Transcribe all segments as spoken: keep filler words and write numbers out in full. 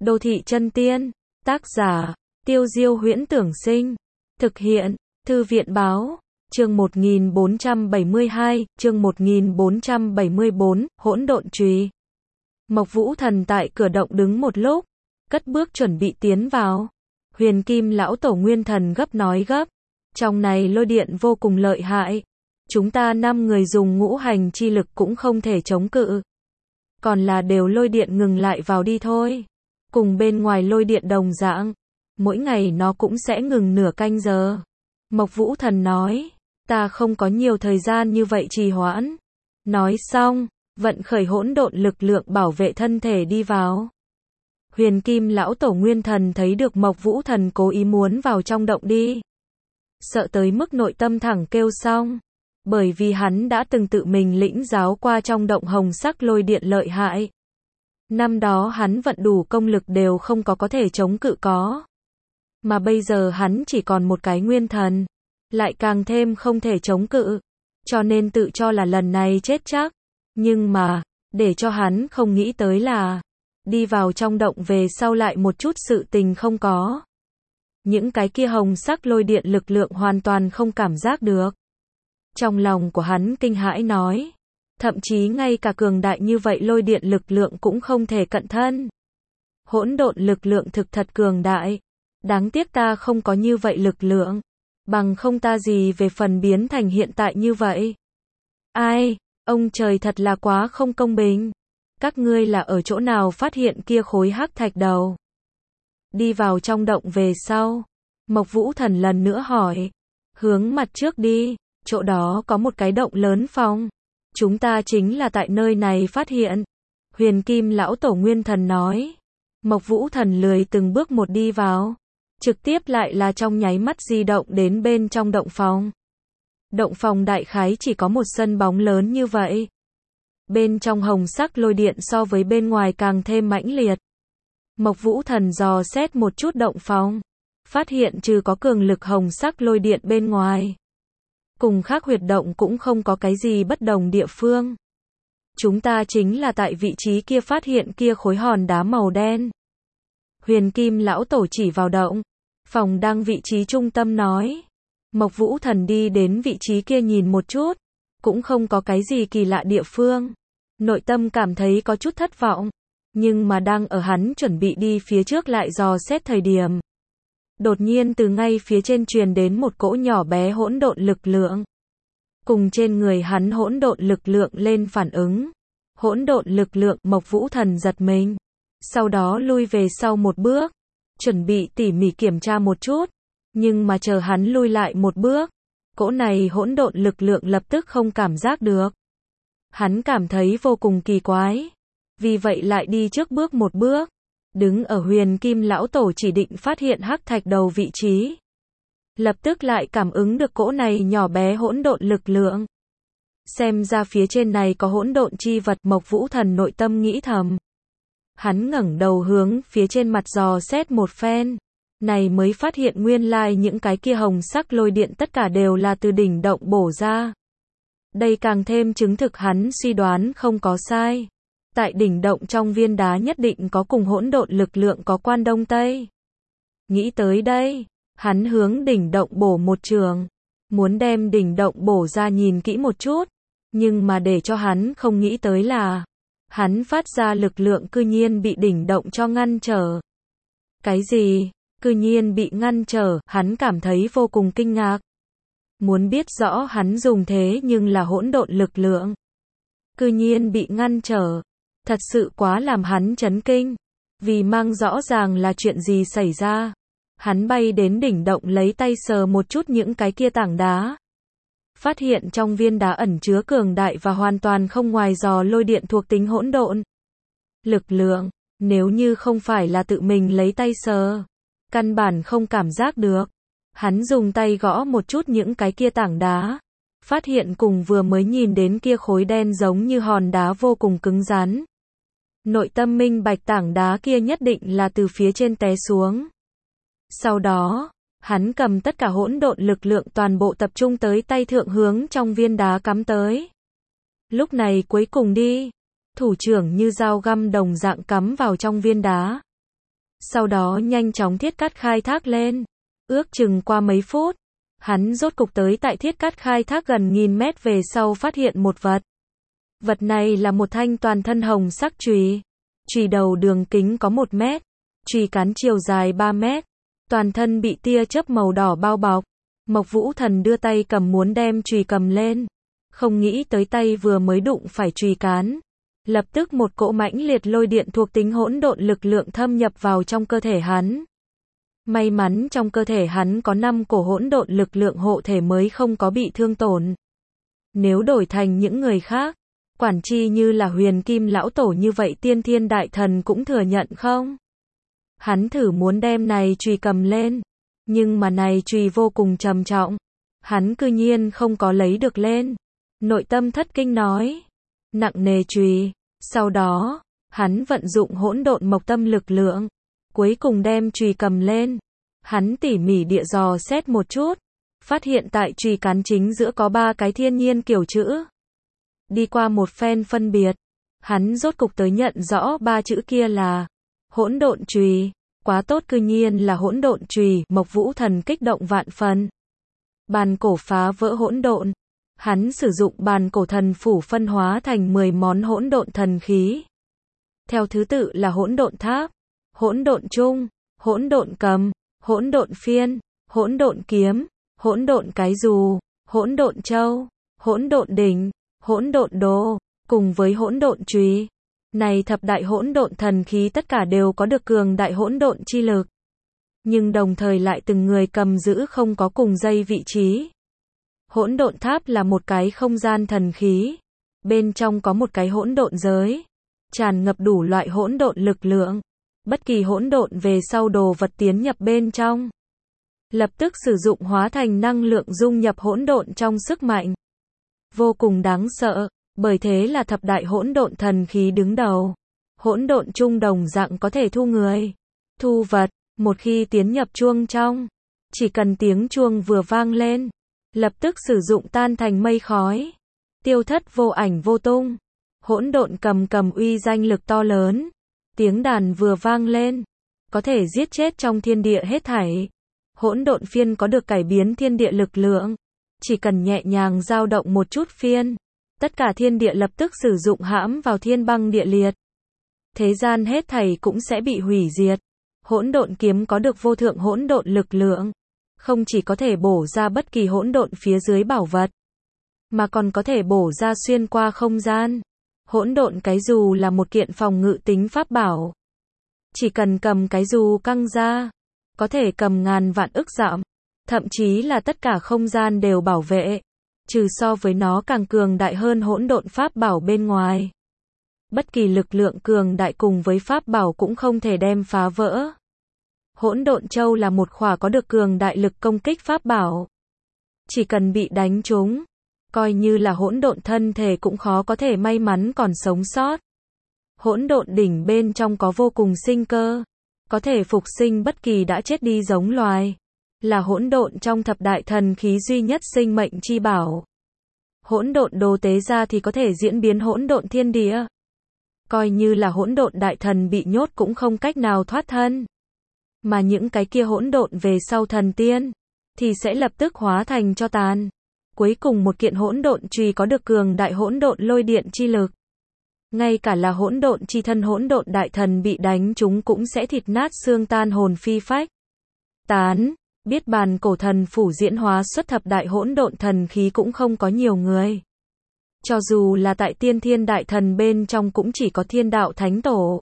Đô thị chân tiên, tác giả, Tiêu Diêu Huyễn Tưởng Sinh, thực hiện, Thư viện Báo, chương một nghìn bốn trăm bảy mươi hai, chương một nghìn bốn trăm bảy mươi bốn, hỗn độn chùy. Mộc Vũ Thần tại cửa động đứng một lúc, cất bước chuẩn bị tiến vào. Huyền Kim lão tổ Nguyên Thần gấp nói gấp, trong này lôi điện vô cùng lợi hại, chúng ta năm người dùng ngũ hành chi lực cũng không thể chống cự. Còn là đều lôi điện ngừng lại vào đi thôi. Cùng bên ngoài lôi điện đồng dạng, mỗi ngày nó cũng sẽ ngừng nửa canh giờ. Mộc Vũ Thần nói, ta không có nhiều thời gian như vậy trì hoãn. Nói xong, vận khởi hỗn độn lực lượng bảo vệ thân thể đi vào. Huyền Kim lão tổ Nguyên Thần thấy được Mộc Vũ Thần cố ý muốn vào trong động đi, sợ tới mức nội tâm thẳng kêu xong, bởi vì hắn đã từng tự mình lĩnh giáo qua trong động hồng sắc lôi điện lợi hại. Năm đó hắn vận đủ công lực đều không có có thể chống cự có. Mà bây giờ hắn chỉ còn một cái nguyên thần, lại càng thêm không thể chống cự, cho nên tự cho là lần này chết chắc. Nhưng mà, để cho hắn không nghĩ tới là, đi vào trong động về sau lại một chút sự tình không có. Những cái kia hồng sắc lôi điện lực lượng hoàn toàn không cảm giác được. Trong lòng của hắn kinh hãi nói, thậm chí ngay cả cường đại như vậy lôi điện lực lượng cũng không thể cận thân. Hỗn độn lực lượng thực thật cường đại, đáng tiếc ta không có như vậy lực lượng, bằng không ta gì về phần biến thành hiện tại như vậy. Ai, ông trời thật là quá không công bình. Các ngươi là ở chỗ nào phát hiện kia khối hắc thạch đầu? Đi vào trong động về sau, Mộc Vũ Thần lần nữa hỏi, hướng mặt trước đi, chỗ đó có một cái động lớn phòng. Chúng ta chính là tại nơi này phát hiện. Huyền Kim lão tổ Nguyên Thần nói. Mộc Vũ Thần lười từng bước một đi vào, trực tiếp lại là trong nháy mắt di động đến bên trong động phòng. Động phòng đại khái chỉ có một sân bóng lớn như vậy. Bên trong hồng sắc lôi điện so với bên ngoài càng thêm mãnh liệt. Mộc Vũ Thần dò xét một chút động phòng, phát hiện trừ có cường lực hồng sắc lôi điện bên ngoài, cùng khác huyệt động cũng không có cái gì bất đồng địa phương. Chúng ta chính là tại vị trí kia phát hiện kia khối hòn đá màu đen. Huyền Kim lão tổ chỉ vào động phòng đang vị trí trung tâm nói. Mộc Vũ Thần đi đến vị trí kia nhìn một chút, cũng không có cái gì kỳ lạ địa phương. Nội tâm cảm thấy có chút thất vọng, nhưng mà đang ở hắn chuẩn bị đi phía trước lại dò xét thời điểm, đột nhiên từ ngay phía trên truyền đến một cỗ nhỏ bé hỗn độn lực lượng. Cùng trên người hắn hỗn độn lực lượng lên phản ứng. Hỗn độn lực lượng, Mộc Vũ Thần giật mình, sau đó lui về sau một bước, chuẩn bị tỉ mỉ kiểm tra một chút, nhưng mà chờ hắn lui lại một bước, cỗ này hỗn độn lực lượng lập tức không cảm giác được. Hắn cảm thấy vô cùng kỳ quái, vì vậy lại đi trước bước một bước, đứng ở Huyền Kim lão tổ chỉ định phát hiện hắc thạch đầu vị trí. Lập tức lại cảm ứng được cỗ này nhỏ bé hỗn độn lực lượng. Xem ra phía trên này có hỗn độn chi vật, Mộc Vũ Thần nội tâm nghĩ thầm. Hắn ngẩng đầu hướng phía trên mặt dò xét một phen, này mới phát hiện nguyên lai những cái kia hồng sắc lôi điện tất cả đều là từ đỉnh động bổ ra. Đây càng thêm chứng thực hắn suy đoán không có sai. Tại đỉnh động trong viên đá nhất định có cùng hỗn độn lực lượng có quan đông tây. Nghĩ tới đây, hắn hướng đỉnh động bổ một trường, muốn đem đỉnh động bổ ra nhìn kỹ một chút, nhưng mà để cho hắn không nghĩ tới là, hắn phát ra lực lượng cư nhiên bị đỉnh động cho ngăn trở. Cái gì? Cư nhiên bị ngăn trở, hắn cảm thấy vô cùng kinh ngạc. Muốn biết rõ hắn dùng thế nhưng là hỗn độn lực lượng, cư nhiên bị ngăn trở, thật sự quá làm hắn chấn kinh, vì mang rõ ràng là chuyện gì xảy ra. Hắn bay đến đỉnh động lấy tay sờ một chút những cái kia tảng đá, phát hiện trong viên đá ẩn chứa cường đại và hoàn toàn không ngoài dò lôi điện thuộc tính hỗn độn lực lượng, nếu như không phải là tự mình lấy tay sờ, căn bản không cảm giác được. Hắn dùng tay gõ một chút những cái kia tảng đá, phát hiện cùng vừa mới nhìn đến kia khối đen giống như hòn đá vô cùng cứng rắn. Nội tâm minh bạch tảng đá kia nhất định là từ phía trên té xuống. Sau đó, hắn cầm tất cả hỗn độn lực lượng toàn bộ tập trung tới tay thượng hướng trong viên đá cắm tới. Lúc này cuối cùng đi, thủ trưởng như dao găm đồng dạng cắm vào trong viên đá. sau đó nhanh chóng thiết cắt khai thác lên. Ước chừng qua mấy phút, hắn rốt cục tới tại thiết cắt khai thác gần nghìn mét về sau phát hiện một vật. Vật này là một thanh toàn thân hồng sắc chùy. Chùy đầu đường kính có một mét, chùy cán chiều dài ba mét, toàn thân bị tia chớp màu đỏ bao bọc. Mộc Vũ Thần đưa tay cầm muốn đem chùy cầm lên, không nghĩ tới tay vừa mới đụng phải chùy cán, lập tức một cỗ mãnh liệt lôi điện thuộc tính hỗn độn lực lượng thâm nhập vào trong cơ thể hắn. May mắn trong cơ thể hắn có năm cổ hỗn độn lực lượng hộ thể mới không có bị thương tổn. Nếu đổi thành những người khác, quản chi như là Huyền Kim lão tổ như vậy tiên thiên đại thần cũng thừa nhận không? Hắn thử muốn đem này chùy cầm lên, nhưng mà này chùy vô cùng trầm trọng, hắn cư nhiên không có lấy được lên. Nội tâm thất kinh nói, nặng nề chùy. Sau đó, hắn vận dụng hỗn độn mộc tâm lực lượng, cuối cùng đem chùy cầm lên. Hắn tỉ mỉ địa dò xét một chút, phát hiện tại chùy cán chính giữa có ba cái thiên nhiên kiểu chữ. Đi qua một phen phân biệt, hắn rốt cục tới nhận rõ ba chữ kia là hỗn độn chùy. Quá tốt, cư nhiên là hỗn độn chùy. Mộc Vũ Thần kích động vạn phần. Bàn cổ phá vỡ hỗn độn. Hắn sử dụng bàn cổ thần phủ phân hóa thành mười món hỗn độn thần khí. Theo thứ tự là hỗn độn tháp, hỗn độn trung, hỗn độn cầm, hỗn độn phiên, hỗn độn kiếm, hỗn độn cái dù, hỗn độn châu, hỗn độn đỉnh, hỗn độn đồ, cùng với hỗn độn chùy. Này thập đại hỗn độn thần khí tất cả đều có được cường đại hỗn độn chi lực, nhưng đồng thời lại từng người cầm giữ không có cùng dây vị trí. Hỗn độn tháp là một cái không gian thần khí, bên trong có một cái hỗn độn giới, tràn ngập đủ loại hỗn độn lực lượng. Bất kỳ hỗn độn về sau đồ vật tiến nhập bên trong, lập tức sử dụng hóa thành năng lượng dung nhập hỗn độn trong sức mạnh. Vô cùng đáng sợ, bởi thế là thập đại hỗn độn thần khí đứng đầu. Hỗn độn trung đồng dạng có thể thu người, thu vật, một khi tiến nhập chuông trong, chỉ cần tiếng chuông vừa vang lên, lập tức sử dụng tan thành mây khói, tiêu thất vô ảnh vô tung. Hỗn độn cầm cầm uy danh lực to lớn, tiếng đàn vừa vang lên, có thể giết chết trong thiên địa hết thảy. Hỗn độn phiên có được cải biến thiên địa lực lượng, chỉ cần nhẹ nhàng dao động một chút phiên, tất cả thiên địa lập tức sử dụng hãm vào thiên băng địa liệt. Thế gian hết thảy cũng sẽ bị hủy diệt. Hỗn độn kiếm có được vô thượng hỗn độn lực lượng, không chỉ có thể bổ ra bất kỳ hỗn độn phía dưới bảo vật, mà còn có thể bổ ra xuyên qua không gian. Hỗn độn cái dù là một kiện phòng ngự tính pháp bảo. Chỉ cần cầm cái dù căng ra, có thể cầm ngàn vạn ức dặm, thậm chí là tất cả không gian đều bảo vệ, trừ so với nó càng cường đại hơn hỗn độn pháp bảo bên ngoài. Bất kỳ lực lượng cường đại cùng với pháp bảo cũng không thể đem phá vỡ. Hỗn độn châu là một khỏa có được cường đại lực công kích pháp bảo. Chỉ cần bị đánh trúng, coi như là hỗn độn thân thể cũng khó có thể may mắn còn sống sót. Hỗn độn đỉnh bên trong có vô cùng sinh cơ, có thể phục sinh bất kỳ đã chết đi giống loài, là hỗn độn trong thập đại thần khí duy nhất sinh mệnh chi bảo. Hỗn độn đồ tế ra thì có thể diễn biến hỗn độn thiên địa. Coi như là hỗn độn đại thần bị nhốt cũng không cách nào thoát thân. Mà những cái kia hỗn độn về sau thần tiên thì sẽ lập tức hóa thành tro tàn. Cuối cùng một kiện hỗn độn chùy có được cường đại hỗn độn lôi điện chi lực. Ngay cả là hỗn độn chi thân hỗn độn đại thần bị đánh chúng cũng sẽ thịt nát xương tan hồn phi phách tán. Biết bàn cổ thần phủ diễn hóa xuất thập đại hỗn độn thần khí cũng không có nhiều người. Cho dù là tại tiên thiên đại thần bên trong cũng chỉ có thiên đạo thánh tổ,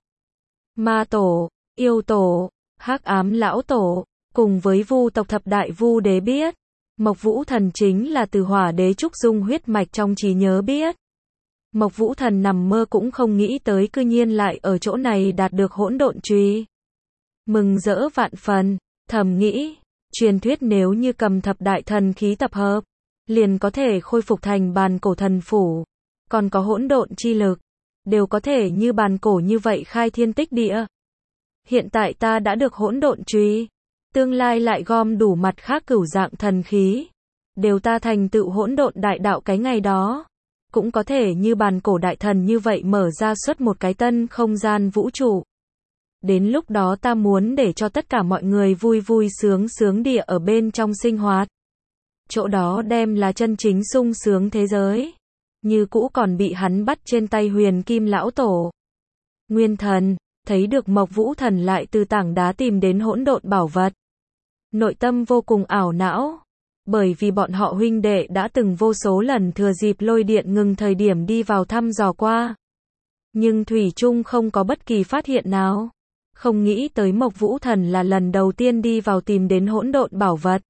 ma tổ, yêu tổ, hắc ám lão tổ, cùng với vu tộc thập đại vu đế biết. Mộc Vũ Thần chính là từ hỏa đế trúc dung huyết mạch trong trí nhớ biết. Mộc Vũ Thần nằm mơ cũng không nghĩ tới cư nhiên lại ở chỗ này đạt được hỗn độn chùy. Mừng rỡ vạn phần, thầm nghĩ, truyền thuyết nếu như cầm thập đại thần khí tập hợp, liền có thể khôi phục thành bàn cổ thần phủ, còn có hỗn độn chi lực, đều có thể như bàn cổ như vậy khai thiên tích địa. Hiện tại ta đã được hỗn độn chùy, tương lai lại gom đủ mặt khác cửu dạng thần khí, đều ta thành tựu hỗn độn đại đạo cái ngày đó, cũng có thể như bàn cổ đại thần như vậy mở ra xuất một cái tân không gian vũ trụ. Đến lúc đó ta muốn để cho tất cả mọi người vui vui sướng sướng địa ở bên trong sinh hoạt. Chỗ đó đem là chân chính sung sướng thế giới. Như cũ còn bị hắn bắt trên tay Huyền Kim lão tổ. Nguyên Thần, thấy được Mộc Vũ Thần lại từ tảng đá tìm đến hỗn độn bảo vật. Nội tâm vô cùng ảo não. Bởi vì bọn họ huynh đệ đã từng vô số lần thừa dịp lôi điện ngừng thời điểm đi vào thăm dò qua. Nhưng thủy chung không có bất kỳ phát hiện nào. Không nghĩ tới Mộc Vũ Thần là lần đầu tiên đi vào tìm đến hỗn độn bảo vật.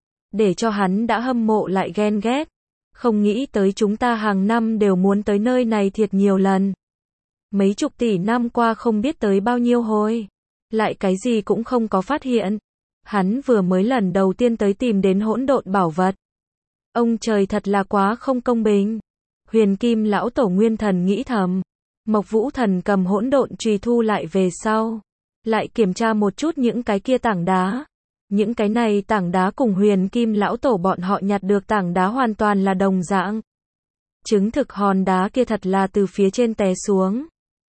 Để cho hắn đã hâm mộ lại ghen ghét. Không nghĩ tới chúng ta hàng năm đều muốn tới nơi này thiệt nhiều lần. Mấy chục tỷ năm qua không biết tới bao nhiêu hồi. Lại cái gì cũng không có phát hiện. Hắn vừa mới lần đầu tiên tới tìm đến hỗn độn bảo vật. Ông trời thật là quá không công bình. Huyền Kim lão tổ Nguyên Thần nghĩ thầm. Mộc Vũ Thần cầm hỗn độn chùy thu lại về sau. Lại kiểm tra một chút những cái kia tảng đá. Những cái này tảng đá cùng Huyền Kim lão tổ bọn họ nhặt được tảng đá hoàn toàn là đồng dạng. Chứng thực hòn đá kia thật là từ phía trên té xuống.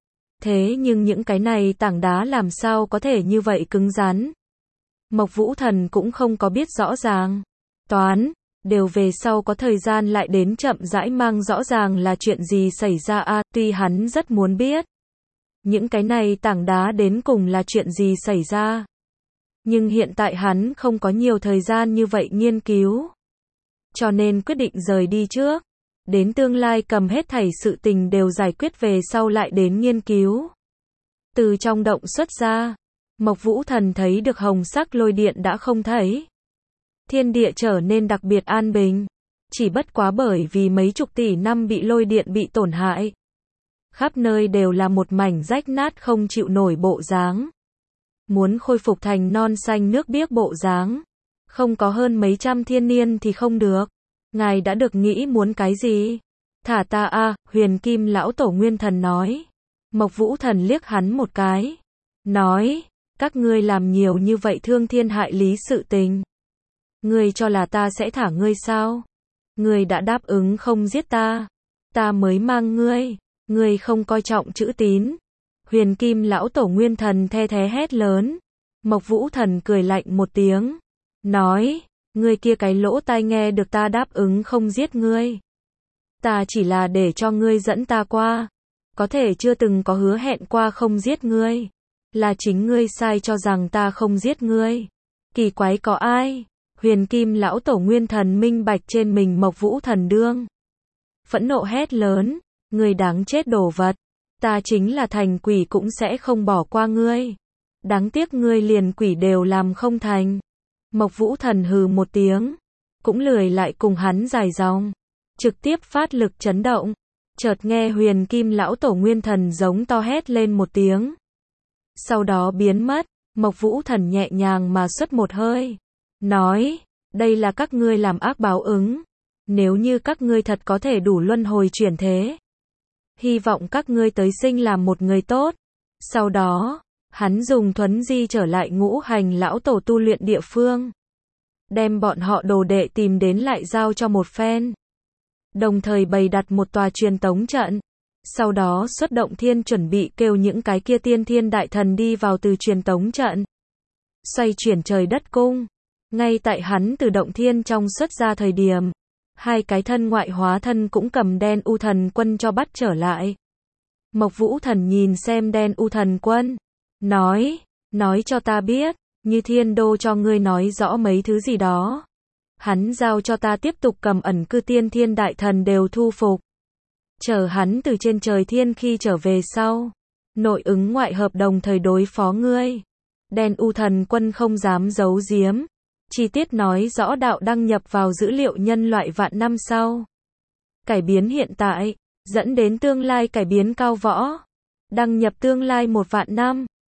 Thế nhưng những cái này tảng đá làm sao có thể như vậy cứng rắn. Mộc Vũ Thần cũng không có biết rõ ràng. Toán, đều về sau có thời gian lại đến chậm rãi mang rõ ràng là chuyện gì xảy ra a à, tuy hắn rất muốn biết. Những cái này tảng đá đến cùng là chuyện gì xảy ra. Nhưng hiện tại hắn không có nhiều thời gian như vậy nghiên cứu. Cho nên quyết định rời đi trước. Đến tương lai cầm hết thảy sự tình đều giải quyết về sau lại đến nghiên cứu. Từ trong động xuất ra. Mộc Vũ Thần thấy được hồng sắc lôi điện đã không thấy. Thiên địa trở nên đặc biệt an bình. Chỉ bất quá bởi vì mấy chục tỷ năm bị lôi điện bị tổn hại. Khắp nơi đều là một mảnh rách nát không chịu nổi bộ dáng. Muốn khôi phục thành non xanh nước biếc bộ dáng. Không có hơn mấy trăm thiên niên thì không được. Ngài đã được nghĩ muốn cái gì? Thả ta a, Huyền Kim lão tổ Nguyên Thần nói. Mộc Vũ Thần liếc hắn một cái. Nói, các ngươi làm nhiều như vậy thương thiên hại lý sự tình. Ngươi cho là ta sẽ thả ngươi sao? Ngươi đã đáp ứng không giết ta. Ta mới mang ngươi. Ngươi không coi trọng chữ tín. Huyền Kim lão tổ Nguyên Thần the thé hét lớn. Mộc Vũ Thần cười lạnh một tiếng. Nói, ngươi kia cái lỗ tai nghe được ta đáp ứng không giết ngươi. Ta chỉ là để cho ngươi dẫn ta qua. Có thể chưa từng có hứa hẹn qua không giết ngươi. Là chính ngươi sai cho rằng ta không giết ngươi. Kỳ quái có ai? Huyền Kim lão tổ Nguyên Thần minh bạch trên mình Mộc Vũ Thần đương. Phẫn nộ hét lớn. Ngươi đáng chết đồ vật. Ta chính là thành quỷ cũng sẽ không bỏ qua ngươi. Đáng tiếc ngươi liền quỷ đều làm không thành. Mộc Vũ Thần hừ một tiếng. Cũng lười lại cùng hắn dài dòng. Trực tiếp phát lực chấn động. Chợt nghe Huyền Kim lão tổ Nguyên Thần giống to hét lên một tiếng. Sau đó biến mất. Mộc Vũ Thần nhẹ nhàng mà xuất một hơi. Nói, đây là các ngươi làm ác báo ứng. Nếu như các ngươi thật có thể đủ luân hồi chuyển thế. Hy vọng các ngươi tới sinh làm một người tốt. Sau đó, hắn dùng thuấn di trở lại ngũ hành lão tổ tu luyện địa phương. Đem bọn họ đồ đệ tìm đến lại giao cho một phen. Đồng thời bày đặt một tòa truyền tống trận. Sau đó xuất động thiên chuẩn bị kêu những cái kia tiên thiên đại thần đi vào từ truyền tống trận. Xoay chuyển trời đất cung. Ngay tại hắn từ động thiên trong xuất ra thời điểm. Hai cái thân ngoại hóa thân cũng cầm đen u thần quân cho bắt trở lại. Mộc Vũ Thần nhìn xem đen u thần quân. Nói, nói cho ta biết, như thiên đô cho ngươi nói rõ mấy thứ gì đó. Hắn giao cho ta tiếp tục cầm ẩn cư tiên thiên đại thần đều thu phục. Chờ hắn từ trên trời thiên khi trở về sau. Nội ứng ngoại hợp đồng thời đối phó ngươi. Đen u thần quân không dám giấu giếm. Chi tiết nói rõ đạo đăng nhập vào dữ liệu nhân loại vạn năm sau. Cải biến hiện tại, dẫn đến tương lai cải biến cao võ. Đăng nhập tương lai một vạn năm.